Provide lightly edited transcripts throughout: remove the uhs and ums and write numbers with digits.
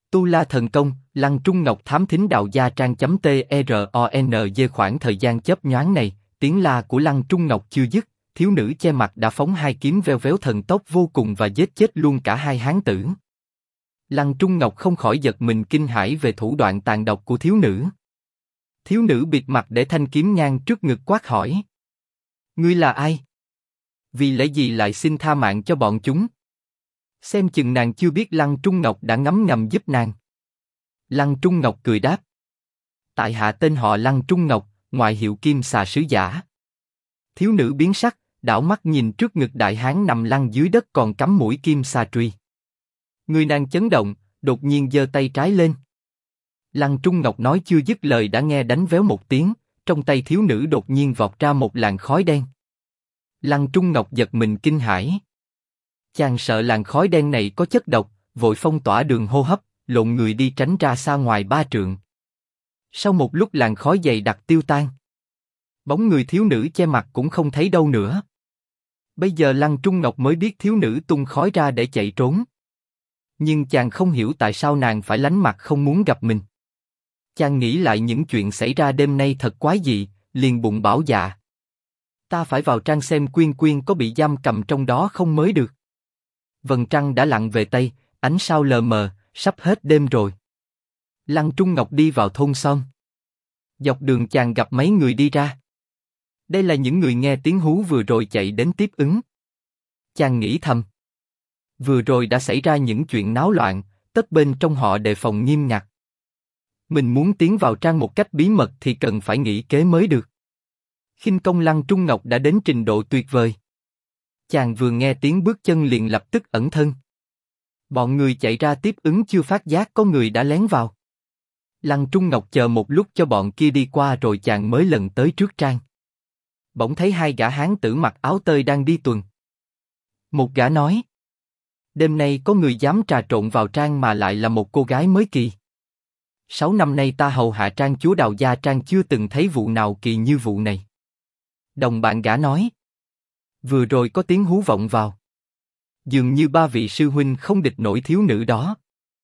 Tu La Thần Công, Lăng Trung Ngọc thám thính đạo gia trang.tronz. Khoảng thời gian chớp nhoáng này, tiếng la của Lăng Trung Ngọc chưa dứt, thiếu nữ che mặt đã phóng hai kiếm veo véo thần tốc vô cùng và giết chết luôn cả hai hán tử. Lăng Trung Ngọc không khỏi giật mình kinh hãi về thủ đoạn tàn độc của thiếu nữ. Thiếu nữ bịt mặt để thanh kiếm ngang trước ngực quát hỏi: Ngươi là ai? Vì lẽ gì lại xin tha mạng cho bọn chúng? Xem chừng nàng chưa biết Lăng Trung Ngọc đã ngấm ngầm giúp nàng. Lăng Trung Ngọc cười đáp: Tại hạ tên họ Lăng Trung Ngọc, ngoại hiệu Kim Xà Sứ Giả. Thiếu nữ biến sắc, đảo mắt nhìn trước ngực đại hán nằm lăn dưới đất còn cắm mũi kim xà truy. Người nàng chấn động, đột nhiên giơ tay trái lên. Lăng Trung Ngọc nói chưa dứt lời đã nghe đánh véo một tiếng, trong tay thiếu nữ đột nhiên vọt ra một làn khói đen. Lăng Trung Ngọc giật mình kinh hãi. Chàng sợ làn khói đen này có chất độc, vội phong tỏa đường hô hấp, lộn người đi tránh ra xa ngoài 3 trượng. Sau một lúc làn khói dày đặc tiêu tan, bóng người thiếu nữ che mặt cũng không thấy đâu nữa. Bây giờ Lăng Trung Ngọc mới biết thiếu nữ tung khói ra để chạy trốn. Nhưng chàng không hiểu tại sao nàng phải lánh mặt không muốn gặp mình. Chàng nghĩ lại những chuyện xảy ra đêm nay thật quái dị, liền bụng bảo dạ: Ta phải vào trang xem Quyên Quyên có bị giam cầm trong đó không mới được. Vầng trăng đã lặn về Tây, ánh sao lờ mờ, sắp hết đêm rồi. Lăng Trung Ngọc đi vào thôn Son. Dọc đường chàng gặp mấy người đi ra. Đây là những người nghe tiếng hú vừa rồi chạy đến tiếp ứng. Chàng nghĩ thầm, vừa rồi đã xảy ra những chuyện náo loạn, tất bên trong họ đề phòng nghiêm ngặt. Mình muốn tiến vào trang một cách bí mật thì cần phải nghĩ kế mới được. Khinh công Lăng Trung Ngọc đã đến trình độ tuyệt vời. Chàng vừa nghe tiếng bước chân liền lập tức ẩn thân. Bọn người chạy ra tiếp ứng chưa phát giác có người đã lén vào. Lăng Trung Ngọc chờ một lúc cho bọn kia đi qua rồi chàng mới lần tới trước trang. Bỗng thấy hai gã hán tử mặc áo tơi đang đi tuần. Một gã nói: Đêm nay có người dám trà trộn vào trang mà lại là một cô gái mới kỳ. 6 năm nay ta hầu hạ trang chúa Đào Gia Trang chưa từng thấy vụ nào kỳ như vụ này. Đồng bạn gã nói: Vừa rồi có tiếng hú vọng vào. Dường như 3 vị sư huynh không địch nổi thiếu nữ đó.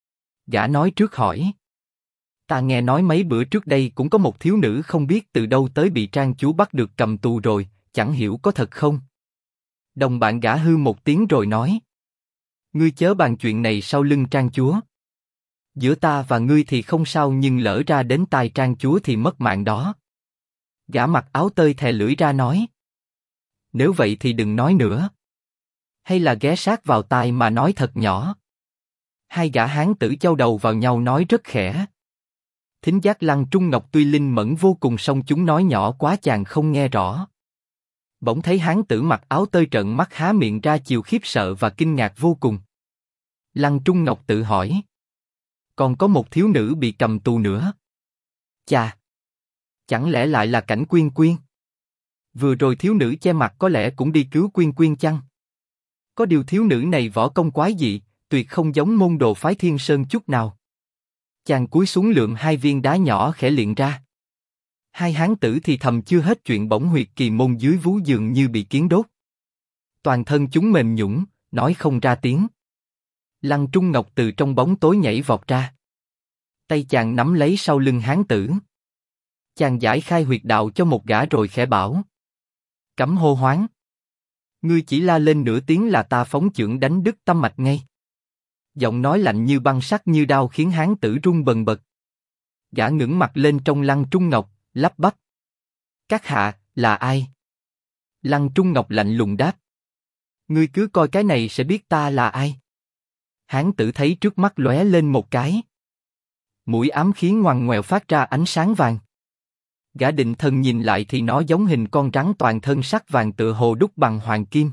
Gã nói trước hỏi: Ta nghe nói mấy bữa trước đây cũng có một thiếu nữ không biết từ đâu tới bị trang chúa bắt được cầm tù rồi, chẳng hiểu có thật không? Đồng bạn gã hư một tiếng rồi nói: Ngươi chớ bàn chuyện này sau lưng trang chúa. Giữa ta và ngươi thì không sao nhưng lỡ ra đến tai trang chúa thì mất mạng đó. Gã mặc áo tơi thè lưỡi ra nói: Nếu vậy thì đừng nói nữa. Hay là ghé sát vào tai mà nói thật nhỏ. Hai gã hán tử chau đầu vào nhau nói rất khẽ. Thính giác Lăng Trung Ngọc tuy linh mẫn vô cùng song chúng nói nhỏ quá chàng không nghe rõ. Bỗng thấy hán tử mặc áo tơi trợn mắt há miệng ra chiều khiếp sợ và kinh ngạc vô cùng. Lăng Trung Ngọc tự hỏi: Còn có một thiếu nữ bị cầm tù nữa. Chà! Chẳng lẽ lại là Cảnh Quyên Quyên? Vừa rồi thiếu nữ che mặt có lẽ cũng đi cứu Quyên Quyên chăng? Có điều thiếu nữ này võ công quái dị, tuyệt không giống môn đồ phái Thiên Sơn chút nào. Chàng cúi xuống lượm 2 viên đá nhỏ khẽ liệng ra. Hai hán tử thì thầm chưa hết chuyện bỗng huyệt kỳ môn dưới vú dường như bị kiến đốt. Toàn thân chúng mềm nhũn, nói không ra tiếng. Lăng Trung Ngọc từ trong bóng tối nhảy vọt ra. Tay chàng nắm lấy sau lưng hán tử. Chàng giải khai huyệt đạo cho một gã rồi khẽ bảo: Cấm hô hoáng. Ngươi chỉ la lên nửa tiếng là ta phóng chưởng đánh đứt tâm mạch ngay. Giọng nói lạnh như băng sắc như đao khiến hán tử run bần bật. Gã ngẩng mặt lên trong Lăng Trung Ngọc, lắp bắp: Các hạ, là ai? Lăng Trung Ngọc lạnh lùng đáp: Ngươi cứ coi cái này sẽ biết ta là ai. Hán tử thấy trước mắt lóe lên một cái. Mũi ám khí ngoằn ngoèo phát ra ánh sáng vàng. Gã định thần nhìn lại thì nó giống hình con rắn toàn thân sắc vàng tựa hồ đúc bằng hoàng kim.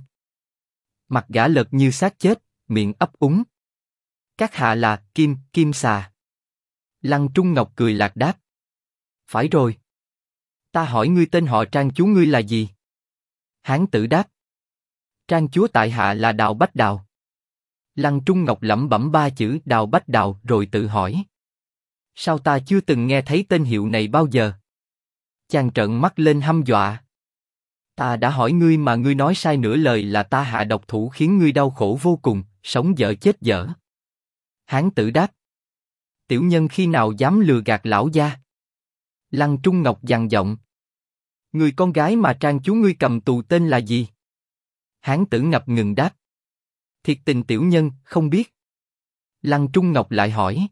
Mặt gã lật như xác chết, miệng ấp úng: Các hạ là Kim Xà. Lăng Trung Ngọc cười lạc đáp: Phải rồi. Ta hỏi ngươi tên họ trang chúa ngươi là gì? Hán tử đáp: Trang chúa tại hạ là Đào Bách Đào. Lăng Trung Ngọc lẩm bẩm 3 chữ Đào Bách Đào rồi tự hỏi: Sao ta chưa từng nghe thấy tên hiệu này bao giờ? Chàng trợn mắt lên hăm dọa: Ta đã hỏi ngươi mà ngươi nói sai nửa lời là ta hạ độc thủ khiến ngươi đau khổ vô cùng, sống dở chết dở. Hán tử đáp: tiểu nhân khi nào dám lừa gạt lão gia? Lăng Trung Ngọc gằn giọng. Người con gái mà trang chú ngươi cầm tù tên là gì? Hán tử ngập ngừng đáp. Thiệt tình tiểu nhân không biết. Lăng Trung Ngọc lại hỏi.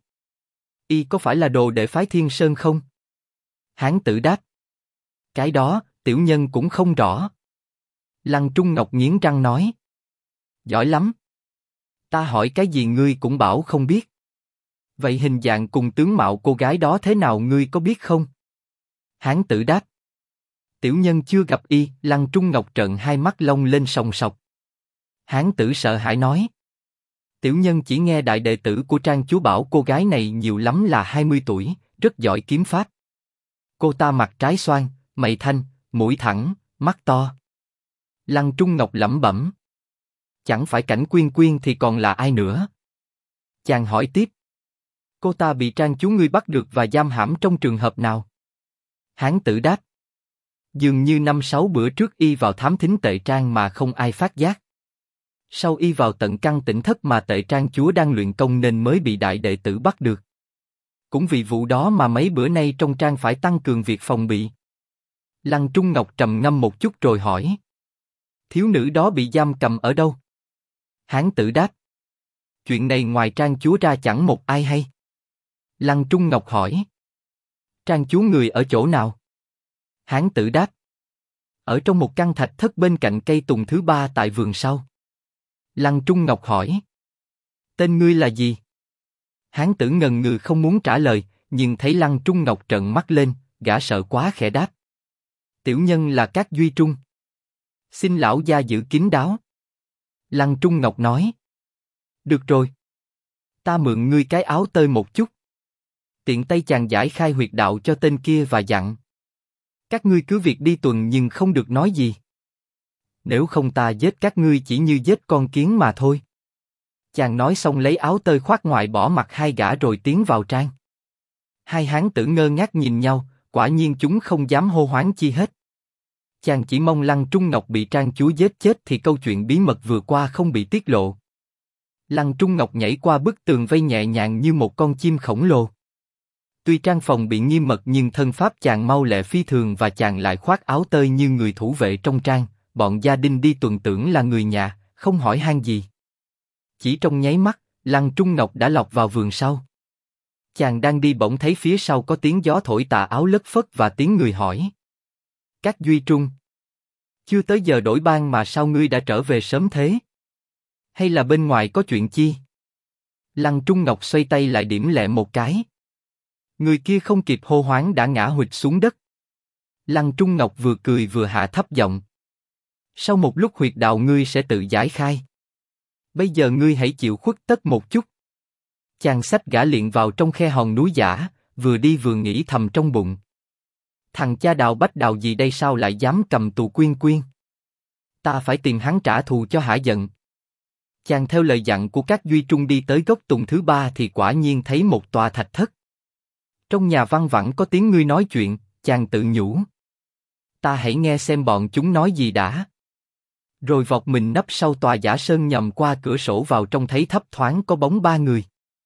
Y có phải là đồ đệ phái Thiên Sơn không? Hán tử đáp. Cái đó, tiểu nhân cũng không rõ. Lăng Trung Ngọc nghiến răng nói. Giỏi lắm. Ta hỏi cái gì ngươi cũng bảo không biết. Vậy hình dạng cùng tướng mạo cô gái đó thế nào ngươi có biết không? Hán tử đáp. Tiểu nhân chưa gặp y. Lăng Trung Ngọc trợn hai mắt long lên sòng sọc. Hán tử sợ hãi nói. Tiểu nhân chỉ nghe đại đệ tử của Trang chú bảo cô gái này nhiều lắm là 20 tuổi, rất giỏi kiếm pháp. Cô ta mặt trái xoan, mày thanh, mũi thẳng, mắt to. Lăng Trung Ngọc lẩm bẩm. Chẳng phải Cảnh Quyên Quyên thì còn là ai nữa? Chàng hỏi tiếp. Cô ta bị Trang chú ngươi bắt được và giam hãm trong trường hợp nào? Hán tử đáp. Dường như 5-6 bữa trước y vào thám thính Tệ Trang mà không ai phát giác. Sau y vào tận căn tỉnh thất mà Tệ Trang chúa đang luyện công nên mới bị đại đệ tử bắt được. Cũng vì vụ đó mà mấy bữa nay trong trang phải tăng cường việc phòng bị. Lăng Trung Ngọc trầm ngâm một chút rồi hỏi. Thiếu nữ đó bị giam cầm ở đâu? Hán tử đáp. Chuyện này ngoài Trang chúa ra chẳng một ai hay. Lăng Trung Ngọc hỏi. Trang chúa người ở chỗ nào? Hán tử đáp. Ở trong một căn thạch thất bên cạnh cây tùng thứ 3 tại vườn sau. Lăng Trung Ngọc hỏi. Tên ngươi là gì? Hán tử ngần ngừ không muốn trả lời, nhưng thấy Lăng Trung Ngọc trợn mắt lên, gã sợ quá khẽ đáp. Tiểu nhân là Cát Duy Trung. Xin lão gia giữ kín đáo. Lăng Trung Ngọc nói. Được rồi. Ta mượn ngươi cái áo tơi một chút. Tiện tay chàng giải khai huyệt đạo cho tên kia và dặn. Các ngươi cứ việc đi tuần nhưng không được nói gì. Nếu không ta giết các ngươi chỉ như giết con kiến mà thôi. Chàng nói xong lấy áo tơi khoác ngoài bỏ mặt hai gã rồi tiến vào trang. Hai hán tử ngơ ngác nhìn nhau, quả nhiên chúng không dám hô hoáng chi hết. Chàng chỉ mong Lăng Trung Ngọc bị Trang chúa giết chết thì câu chuyện bí mật vừa qua không bị tiết lộ. Lăng Trung Ngọc nhảy qua bức tường vây nhẹ nhàng như một con chim khổng lồ. Tuy trang phòng bị nghiêm mật nhưng thân pháp chàng mau lẹ phi thường và chàng lại khoác áo tơi như người thủ vệ trong trang. Bọn gia đình đi tuần tưởng là người nhà, không hỏi han gì. Chỉ trong nháy mắt, Lăng Trung Ngọc đã lọt vào vườn sau. Chàng đang đi bỗng thấy phía sau có tiếng gió thổi tà áo lất phất và tiếng người hỏi. Cát Duy Trung. Chưa tới giờ đổi ban mà sao ngươi đã trở về sớm thế? Hay là bên ngoài có chuyện chi? Lăng Trung Ngọc xoay tay lại điểm lẹ một cái. Người kia không kịp hô hoáng đã ngã huỵch xuống đất. Lăng Trung Ngọc vừa cười vừa hạ thấp giọng. Sau một lúc huyệt đạo ngươi sẽ tự giải khai. Bây giờ ngươi hãy chịu khuất tất một chút. Chàng xách gã liền vào trong khe hòn núi giả, vừa đi vừa nghĩ thầm trong bụng. Thằng cha Đào Bách Đào gì đây sao lại dám cầm tù Quyên Quyên? Ta phải tìm hắn trả thù cho hả giận. Chàng theo lời dặn của Cát Duy Trung đi tới gốc tùng thứ 3 thì quả nhiên thấy một tòa thạch thất. Trong nhà văng vẳng có tiếng ngươi nói chuyện, chàng tự nhủ. Ta hãy nghe xem bọn chúng nói gì đã. Rồi vọt mình nấp sau tòa giả sơn nhầm qua cửa sổ vào trong thấy thấp thoáng có bóng 3 người.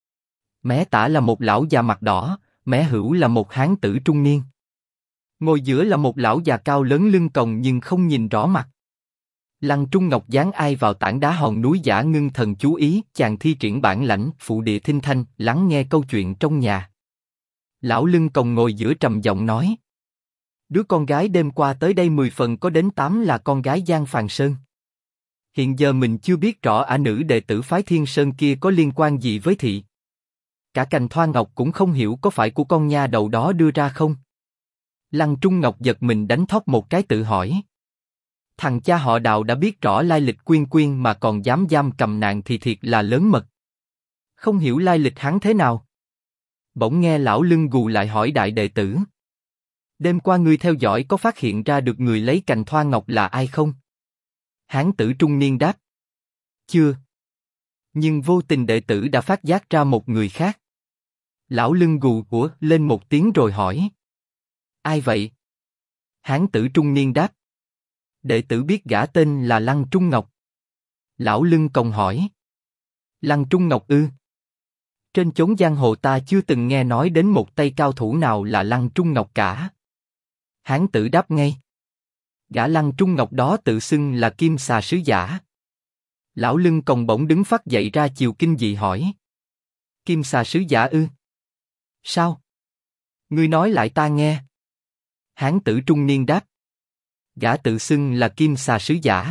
Mé tả là một lão già mặt đỏ, mé hữu là một hán tử trung niên. Ngồi giữa là một lão già cao lớn lưng còng nhưng không nhìn rõ mặt. Lăng Trung Ngọc dán ai vào tảng đá hòn núi giả ngưng thần chú ý, chàng thi triển bản lãnh phụ địa thinh thanh, lắng nghe câu chuyện trong nhà. Lão lưng còng ngồi giữa trầm giọng nói. Đứa con gái đêm qua tới đây 10 phần có đến 8 là con gái Giang Phàn Sơn. Hiện giờ mình chưa biết rõ ả nữ đệ tử phái Thiên Sơn kia có liên quan gì với thị. Cả cành thoa ngọc cũng không hiểu có phải của con nha đầu đó đưa ra không. Lăng Trung Ngọc giật mình đánh thót một cái tự hỏi. Thằng cha họ Đào đã biết rõ lai lịch Quyên Quyên mà còn dám giam cầm nàng thì thiệt là lớn mật. Không hiểu lai lịch hắn thế nào. Bỗng nghe lão lưng gù lại hỏi đại đệ tử. Đêm qua ngươi theo dõi có phát hiện ra được người lấy cành thoa ngọc là ai không? Hán tử trung niên đáp. Chưa. Nhưng vô tình đệ tử đã phát giác ra một người khác. Lão lưng gù của lên một tiếng rồi hỏi. Ai vậy? Hán tử trung niên đáp. Đệ tử biết gã tên là Lăng Trung Ngọc. Lão lưng còng hỏi. Lăng Trung Ngọc ư? Trên chốn giang hồ ta chưa từng nghe nói đến một tay cao thủ nào là Lăng Trung Ngọc cả. Hán tử đáp ngay. Gã Lăng Trung Ngọc đó tự xưng là Kim Xà sứ giả. Lão Lưng Còng bỗng đứng phắt dậy ra chiều kinh dị hỏi. Kim Xà sứ giả ư? Sao? Ngươi nói lại ta nghe. Hán tử trung niên đáp. Gã tự xưng là Kim Xà sứ giả.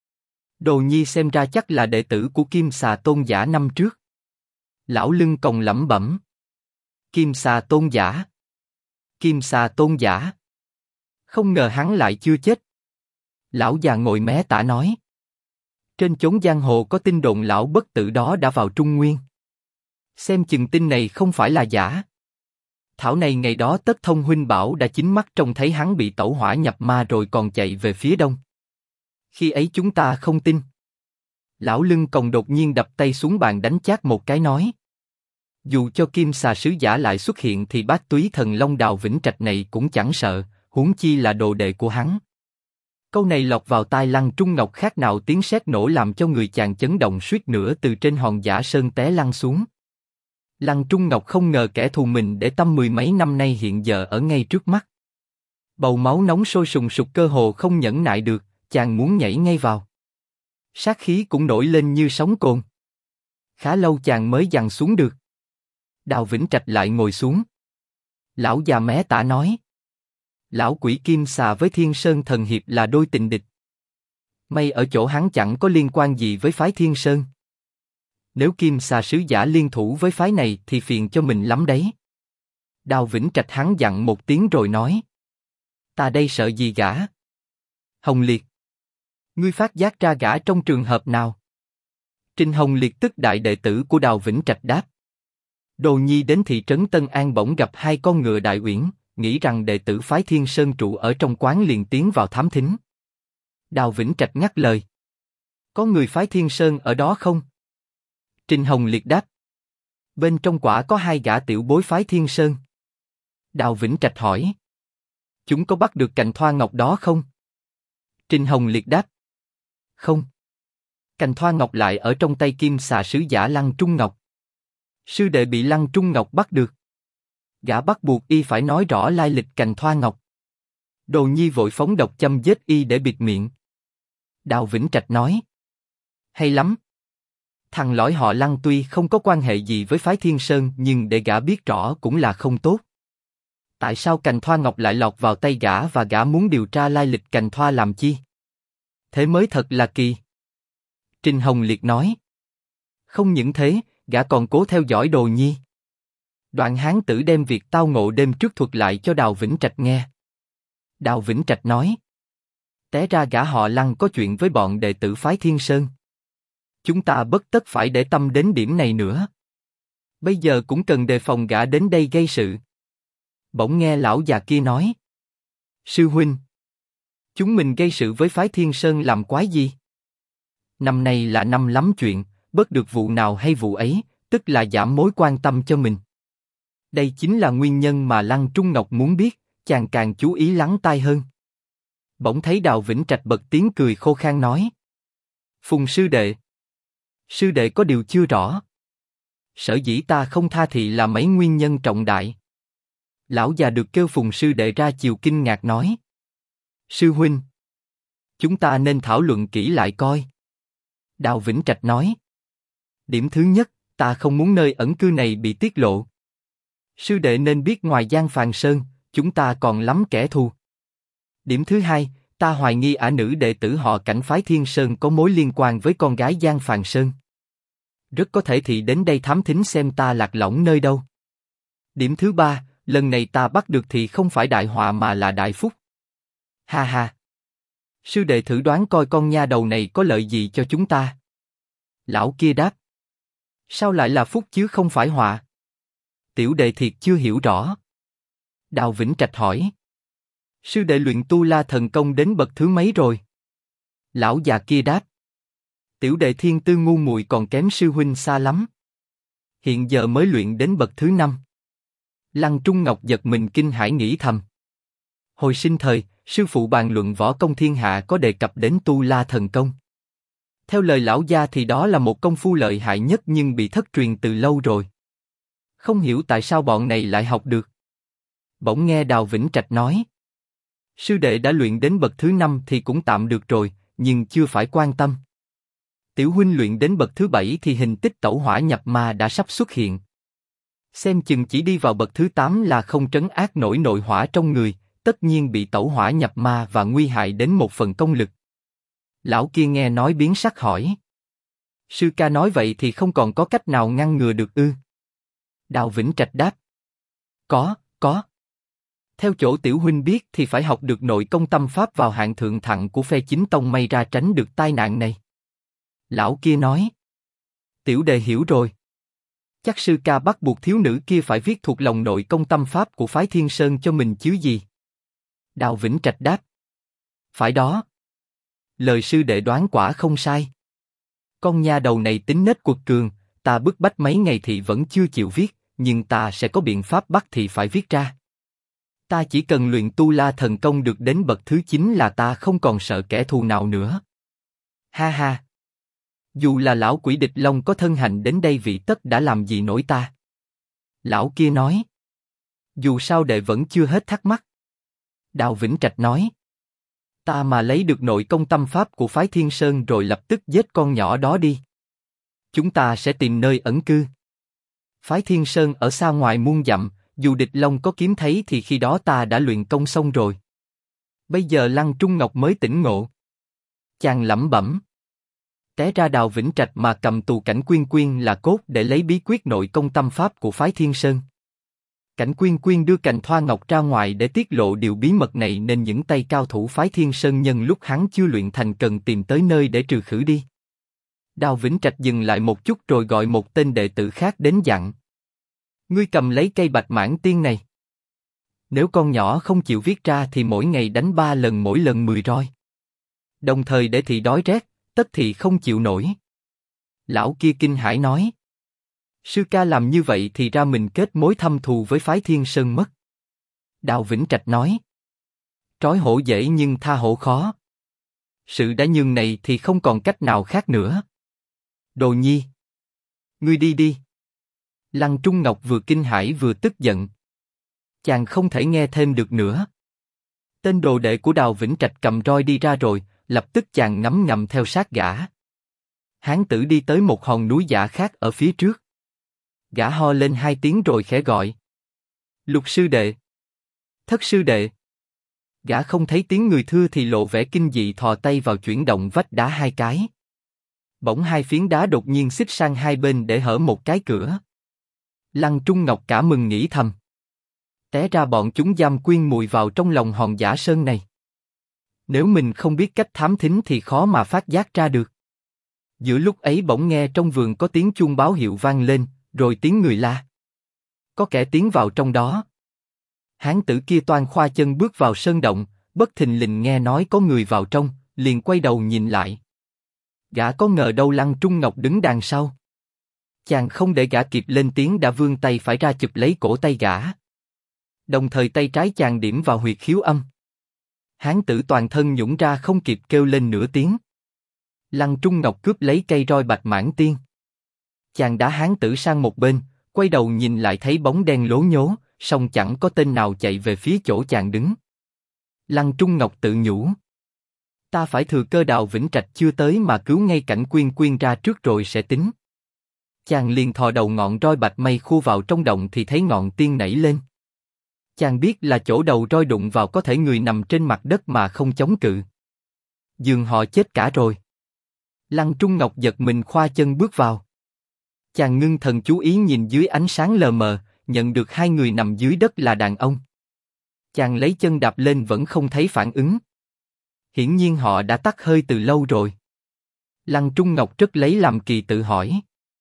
Đồ nhi xem ra chắc là đệ tử của Kim Xà tôn giả năm trước. Lão Lưng Còng lẩm bẩm. Kim Xà tôn giả. Kim Xà tôn giả. Không ngờ hắn lại chưa chết. Lão già ngồi mé tả nói. Trên chốn giang hồ có tin đồn lão bất tử đó đã vào Trung Nguyên. Xem chừng tin này không phải là giả. Thảo này ngày đó Tất Thông huynh bảo đã chính mắt trông thấy hắn bị tẩu hỏa nhập ma rồi còn chạy về phía đông. Khi ấy chúng ta không tin. Lão Lưng Còng đột nhiên đập tay xuống bàn đánh chát một cái nói. Dù cho Kim Xà sứ giả lại xuất hiện thì bát túy thần long Đào Vĩnh Trạch này cũng chẳng sợ, huống chi là đồ đệ của hắn. Câu này lọt vào tai Lăng Trung Ngọc khác nào tiếng sét nổ làm cho người chàng chấn động suýt nữa từ trên hòn giả sơn té lăn xuống. Lăng Trung Ngọc không ngờ kẻ thù mình để tâm mười mấy năm nay hiện giờ ở ngay trước mắt. Bầu máu nóng sôi sùng sục cơ hồ không nhẫn nại được, chàng muốn nhảy ngay vào. Sát khí cũng nổi lên như sóng cồn. Khá lâu chàng mới dằn xuống được. Đào Vĩnh Trạch lại ngồi xuống. Lão già mé tả nói. Lão quỷ Kim Xà với Thiên Sơn Thần Hiệp là đôi tình địch. May ở chỗ hắn chẳng có liên quan gì với phái Thiên Sơn. Nếu Kim Xà sứ giả liên thủ với phái này thì phiền cho mình lắm đấy. Đào Vĩnh Trạch hắn dặn một tiếng rồi nói. Ta đây sợ gì gã? Hồng Liệt. Ngươi phát giác ra gã trong trường hợp nào? Trình Hồng Liệt tức đại đệ tử của Đào Vĩnh Trạch đáp. Đồ nhi đến thị trấn Tân An bỗng gặp hai con ngựa đại uyển, nghĩ rằng đệ tử phái Thiên Sơn trụ ở trong quán liền tiến vào thám thính. Đào Vĩnh Trạch ngắt lời. Có người phái Thiên Sơn ở đó không? Trình Hồng Liệt đáp. Bên trong quả có hai gã tiểu bối phái Thiên Sơn. Đào Vĩnh Trạch hỏi. Chúng có bắt được cành thoa ngọc đó không? Trình Hồng Liệt đáp. Không. Cành thoa ngọc lại ở trong tay Kim Xà sứ giả Lăng Trung Ngọc. Sư đệ bị Lăng Trung Ngọc bắt được. Gã bắt buộc y phải nói rõ lai lịch cành thoa ngọc. Đồ nhi vội phóng độc châm giết y để bịt miệng. Đào Vĩnh Trạch nói. Hay lắm. Thằng lõi họ Lăng tuy không có quan hệ gì với phái Thiên Sơn nhưng để gã biết rõ cũng là không tốt. Tại sao cành thoa ngọc lại lọt vào tay gã và gã muốn điều tra lai lịch cành thoa làm chi? Thế mới thật là kỳ. Trình Hồng Liệt nói. Không những thế, gã còn cố theo dõi đồ nhi. Đoạn hán tử đem việc tao ngộ đêm trước thuật lại cho Đào Vĩnh Trạch nghe. Đào Vĩnh Trạch nói. Té ra gã họ Lăng có chuyện với bọn đệ tử phái Thiên Sơn. Chúng ta bất tất phải để tâm đến điểm này nữa. Bây giờ cũng cần đề phòng gã đến đây gây sự. Bỗng nghe lão già kia nói. Sư huynh. Chúng mình gây sự với phái Thiên Sơn làm quái gì? Năm nay là năm lắm chuyện, bớt được vụ nào hay vụ ấy, tức là giảm mối quan tâm cho mình. Đây chính là nguyên nhân mà Lăng Trung Ngọc muốn biết, chàng càng chú ý lắng tai hơn. Bỗng thấy Đào Vĩnh Trạch bật tiếng cười khô khan nói. Phùng sư đệ. Sư đệ có điều chưa rõ. Sở dĩ ta không tha thì là mấy nguyên nhân trọng đại. Lão già được kêu Phùng sư đệ ra chiều kinh ngạc nói. Sư huynh. Chúng ta nên thảo luận kỹ lại coi. Đào Vĩnh Trạch nói. Điểm thứ nhất, ta không muốn nơi ẩn cư này bị tiết lộ. Sư đệ nên biết ngoài Giang Phàn Sơn, chúng ta còn lắm kẻ thù. Điểm thứ hai, ta hoài nghi ả nữ đệ tử họ Cảnh phái Thiên Sơn có mối liên quan với con gái Giang Phàn Sơn. Rất có thể thị đến đây thám thính xem ta lạc lõng nơi đâu. Điểm thứ ba, lần này ta bắt được thì không phải đại họa mà là đại phúc. Ha ha. Sư đệ thử đoán coi con nha đầu này có lợi gì cho chúng ta. Lão kia đáp. Sao lại là phúc chứ không phải họa? Tiểu đệ thiệt chưa hiểu rõ. Đào Vĩnh Trạch hỏi. Sư đệ luyện tu la thần công đến bậc thứ mấy rồi? Lão già kia đáp. Tiểu đệ thiên tư ngu muội còn kém sư huynh xa lắm. Hiện giờ mới luyện đến bậc thứ 5. Lăng Trung Ngọc giật mình kinh hãi nghĩ thầm. Hồi sinh thời, sư phụ bàn luận võ công thiên hạ có đề cập đến tu la thần công. Theo lời lão gia thì đó là một công phu lợi hại nhất nhưng bị thất truyền từ lâu rồi. Không hiểu tại sao bọn này lại học được. Bỗng nghe Đào Vĩnh Trạch nói. Sư đệ đã luyện đến bậc thứ 5 thì cũng tạm được rồi, nhưng chưa phải quan tâm. Tiểu huynh luyện đến bậc thứ 7 thì hình tích tẩu hỏa nhập ma đã sắp xuất hiện. Xem chừng chỉ đi vào bậc thứ 8 là không trấn ác nổi nội hỏa trong người, tất nhiên bị tẩu hỏa nhập ma và nguy hại đến một phần công lực. Lão kia nghe nói biến sắc hỏi. Sư ca nói vậy thì không còn có cách nào ngăn ngừa được ư? Đào Vĩnh Trạch đáp. Có. Theo chỗ tiểu huynh biết thì phải học được nội công tâm pháp vào hạng thượng thặng của phe chính tông may ra tránh được tai nạn này. Lão kia nói. Tiểu đệ hiểu rồi. Chắc sư ca bắt buộc thiếu nữ kia phải viết thuộc lòng nội công tâm pháp của phái Thiên Sơn cho mình chứ gì? Đào Vĩnh Trạch đáp. Phải đó. Lời sư đệ đoán quả không sai. Con nha đầu này tính nết quật cường, ta bức bách mấy ngày thì vẫn chưa chịu viết, nhưng ta sẽ có biện pháp bắt thì phải viết ra. Ta chỉ cần luyện tu la thần công được đến bậc thứ 9 là ta không còn sợ kẻ thù nào nữa. Ha ha. Dù là lão quỷ địch long có thân hành đến đây vị tất đã làm gì nổi ta. Lão kia nói. Dù sao đệ vẫn chưa hết thắc mắc. Đào Vĩnh Trạch nói. Ta mà lấy được nội công tâm pháp của phái Thiên Sơn rồi lập tức giết con nhỏ đó đi. Chúng ta sẽ tìm nơi ẩn cư. Phái Thiên Sơn ở xa ngoài muôn dặm, dù địch long có kiếm thấy thì khi đó ta đã luyện công xong rồi. Bây giờ Lăng Trung Ngọc mới tỉnh ngộ. Chàng lẩm bẩm. Té ra Đào Vĩnh Trạch mà cầm tù Cảnh Quyên Quyên là cốt để lấy bí quyết nội công tâm pháp của phái Thiên Sơn. Cảnh Quyên Quyên đưa Cành Thoa Ngọc ra ngoài để tiết lộ điều bí mật này nên những tay cao thủ phái Thiên Sơn nhân lúc hắn chưa luyện thành cần tìm tới nơi để trừ khử đi. Đào Vĩnh Trạch dừng lại một chút rồi gọi một tên đệ tử khác đến dặn. Ngươi cầm lấy cây bạch mãn tiên này. Nếu con nhỏ không chịu viết ra thì mỗi ngày đánh 3 lần mỗi lần 10 roi. Đồng thời để thị đói rét, tất thị không chịu nổi. Lão kia kinh hãi nói. Sư ca làm như vậy thì ra mình kết mối thâm thù với phái Thiên Sơn mất. Đào Vĩnh Trạch nói. Trói hổ dễ nhưng tha hổ khó. Sự đã nhường này thì không còn cách nào khác nữa. Đồ nhi. Ngươi đi đi. Lăng Trung Ngọc vừa kinh hãi vừa tức giận. Chàng không thể nghe thêm được nữa. Tên đồ đệ của Đào Vĩnh Trạch cầm roi đi ra rồi, lập tức chàng ngấm ngầm theo sát gã. Hán tử đi tới một hòn núi giả khác ở phía trước. Gã ho lên 2 tiếng rồi khẽ gọi. Lục sư đệ. Thất sư đệ. Gã không thấy tiếng người thưa thì lộ vẻ kinh dị thò tay vào chuyển động vách đá 2 cái. Bỗng 2 phiến đá đột nhiên xích sang hai bên để hở một cái cửa. Lăng Trung Ngọc cả mừng nghĩ thầm. Té ra bọn chúng giam Quyên Mùi vào trong lòng hòn giả sơn này. Nếu mình không biết cách thám thính thì khó mà phát giác ra được. Giữa lúc ấy bỗng nghe trong vườn có tiếng chuông báo hiệu vang lên, rồi tiếng người la. Có kẻ tiến vào trong đó. Hán tử kia toan khoa chân bước vào sơn động, bất thình lình nghe nói có người vào trong, liền quay đầu nhìn lại. Gã có ngờ đâu Lăng Trung Ngọc đứng đằng sau. Chàng không để gã kịp lên tiếng đã vươn tay phải ra chụp lấy cổ tay gã. Đồng thời tay trái chàng điểm vào huyệt khiếu âm. Hán tử toàn thân nhũn ra không kịp kêu lên nửa tiếng. Lăng Trung Ngọc cướp lấy cây roi bạch mãn tiên. Chàng đá hán tử sang một bên, quay đầu nhìn lại thấy bóng đen lố nhố, song chẳng có tên nào chạy về phía chỗ chàng đứng. Lăng Trung Ngọc tự nhủ. Ta phải thừa cơ Đào Vĩnh Trạch chưa tới mà cứu ngay Cảnh Quyên Quyên ra trước rồi sẽ tính. Chàng liền thò đầu ngọn roi bạch mây khu vào trong động thì thấy ngọn tiên nảy lên. Chàng biết là chỗ đầu roi đụng vào có thể người nằm trên mặt đất mà không chống cự. Dường họ chết cả rồi. Lăng Trung Ngọc giật mình khoa chân bước vào. Chàng ngưng thần chú ý nhìn dưới ánh sáng lờ mờ, nhận được 2 người nằm dưới đất là đàn ông. Chàng lấy chân đạp lên vẫn không thấy phản ứng. Hiển nhiên họ đã tắt hơi từ lâu rồi. Lăng Trung Ngọc rất lấy làm kỳ tự hỏi.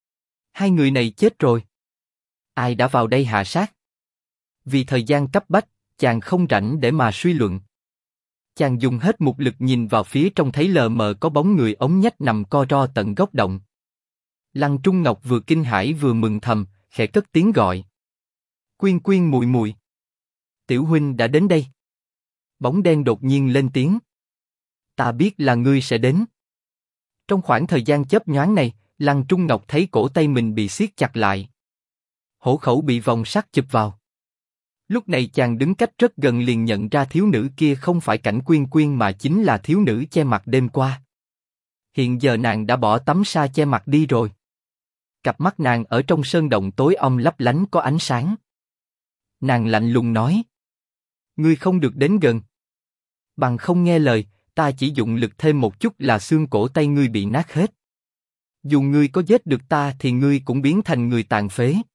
2 người này chết rồi. Ai đã vào đây hạ sát? Vì thời gian cấp bách, chàng không rảnh để mà suy luận. Chàng dùng hết mục lực nhìn vào phía trong thấy lờ mờ có bóng người ống nhách nằm co ro tận góc động. Lăng Trung Ngọc vừa kinh hãi vừa mừng thầm, khẽ cất tiếng gọi. Quyên Quyên Mùi Mùi. Tiểu huynh đã đến đây. Bóng đen đột nhiên lên tiếng. Ta biết là ngươi sẽ đến. Trong khoảng thời gian chớp nhoáng này, Lăng Trung Ngọc thấy cổ tay mình bị siết chặt lại. Hổ khẩu bị vòng sắt chụp vào. Lúc này chàng đứng cách rất gần liền nhận ra thiếu nữ kia không phải Cảnh Quyên Quyên mà chính là thiếu nữ che mặt đêm qua. Hiện giờ nàng đã bỏ tấm sa che mặt đi rồi. Cặp mắt nàng ở trong sơn động tối om lấp lánh có ánh sáng. Nàng lạnh lùng nói: ngươi không được đến gần. Bằng không nghe lời, ta chỉ dụng lực thêm một chút là xương cổ tay ngươi bị nát hết. Dù ngươi có giết được ta thì ngươi cũng biến thành người tàn phế.